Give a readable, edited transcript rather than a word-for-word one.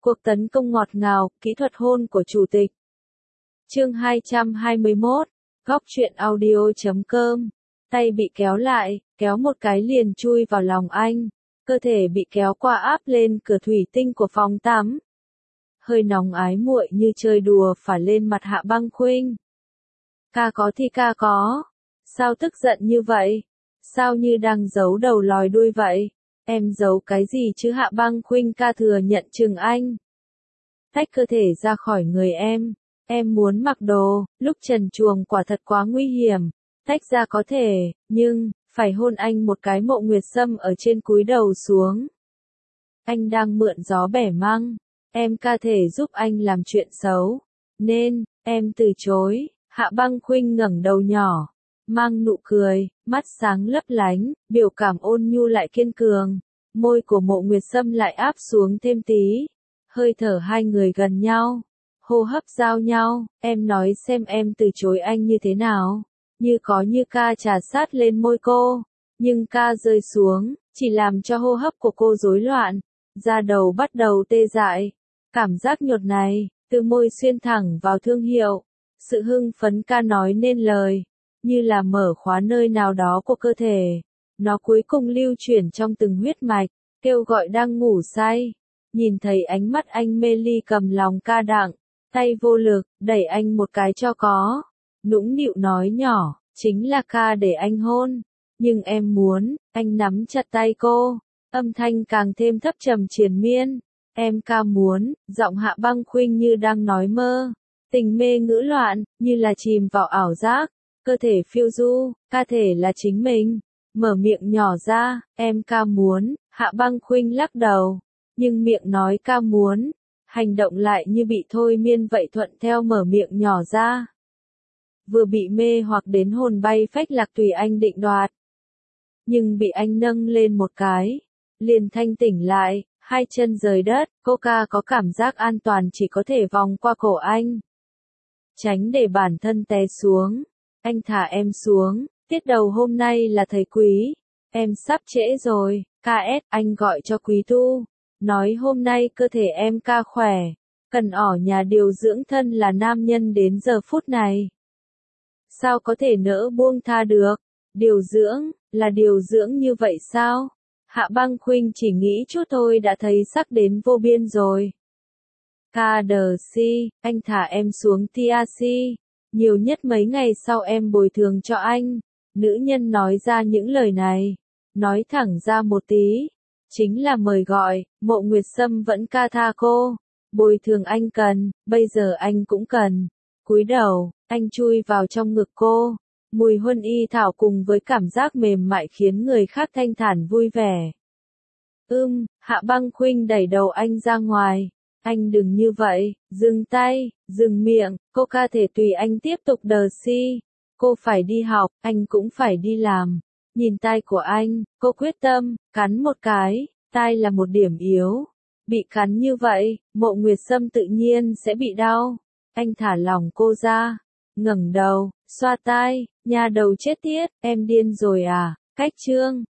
Cuộc tấn công ngọt ngào, kỹ thuật hôn của chủ tịch. Chương 221, Góc truyện audio.com. Tay bị kéo lại, kéo một cái liền chui vào lòng anh. Cơ thể bị kéo qua áp lên cửa thủy tinh của phòng tắm. Hơi nóng ái muội như chơi đùa phả lên mặt Hạ Băng Khuynh. Ca có thì ca có. Sao tức giận như vậy? Sao như đang giấu đầu lòi đuôi vậy? Em giấu cái gì chứ? Hạ Băng Khuynh ca thừa nhận chừng anh. Tách cơ thể ra khỏi người em muốn mặc đồ, lúc trần truồng quả thật quá nguy hiểm. Tách ra có thể, nhưng, phải hôn anh một cái. Mộ Nguyệt Sâm ở trên cúi đầu xuống. Anh đang mượn gió bẻ măng, em ca thể giúp anh làm chuyện xấu, nên, em từ chối. Hạ Băng Khuynh ngẩng đầu nhỏ, mang nụ cười, mắt sáng lấp lánh, biểu cảm ôn nhu lại kiên cường. Môi của Mộ Nguyệt Sâm lại áp xuống thêm tí. Hơi thở hai người gần nhau, hô hấp giao nhau. Em nói xem em từ chối anh như thế nào. Như có như ca trà sát lên môi cô, nhưng ca rơi xuống, chỉ làm cho hô hấp của cô rối loạn. Da đầu bắt đầu tê dại. Cảm giác nhột này, từ môi xuyên thẳng vào thương hiệu. Sự hưng phấn ca nói nên lời, như là mở khóa nơi nào đó của cơ thể. Nó cuối cùng lưu chuyển trong từng huyết mạch, kêu gọi đang ngủ say. Nhìn thấy ánh mắt anh mê ly cầm lòng ca đặng, tay vô lực, đẩy anh một cái cho có. Nũng nịu nói nhỏ, chính là ca để anh hôn. Nhưng em muốn, anh nắm chặt tay cô. Âm thanh càng thêm thấp trầm triền miên. Em ca muốn, giọng Hạ Băng Khuynh như đang nói mơ. Tình mê ngữ loạn, như là chìm vào ảo giác. Cơ thể phiêu du, ca thể là chính mình. Mở miệng nhỏ ra, em ca muốn. Hạ Băng Khuynh lắc đầu. Nhưng miệng nói ca muốn, hành động lại như bị thôi miên vậy, thuận theo mở miệng nhỏ ra. Vừa bị mê hoặc đến hồn bay phách lạc tùy anh định đoạt. Nhưng bị anh nâng lên một cái, liền thanh tỉnh lại, hai chân rời đất. Cô ca có cảm giác an toàn chỉ có thể vòng qua cổ anh. Tránh để bản thân té xuống. Anh thả em xuống, tiết đầu hôm nay là thầy Quý. Em sắp trễ rồi, KS, anh gọi cho Quý Tu. Nói hôm nay cơ thể em ca khỏe, cần ở nhà điều dưỡng thân là nam nhân đến giờ phút này. Sao có thể nỡ buông tha được? Điều dưỡng, là điều dưỡng như vậy sao? Hạ Băng Khuynh chỉ nghĩ chút thôi đã thấy sắc đến vô biên rồi. KDC, anh thả em xuống TRC. Nhiều nhất mấy ngày sau em bồi thường cho anh. Nữ nhân nói ra những lời này. Nói thẳng ra một tí. Chính là mời gọi. Mộ Nguyệt Sâm vẫn ca tha cô. Bồi thường anh cần, bây giờ anh cũng cần. Cúi đầu, anh chui vào trong ngực cô. Mùi huân y thảo cùng với cảm giác mềm mại khiến người khác thanh thản vui vẻ. Hạ Băng Khuynh đẩy đầu anh ra ngoài. Anh đừng như vậy, dừng tay, dừng miệng. Cô ca thể tùy anh tiếp tục đờ si. Cô phải đi học, anh cũng phải đi làm. Nhìn tai của anh, cô quyết tâm, cắn một cái. Tai là một điểm yếu. Bị cắn như vậy, Mộ Nguyệt Sâm tự nhiên sẽ bị đau. Anh thả lỏng cô ra, ngẩng đầu, xoa tai, nhà đầu chết tiết, em điên rồi à? Cách chương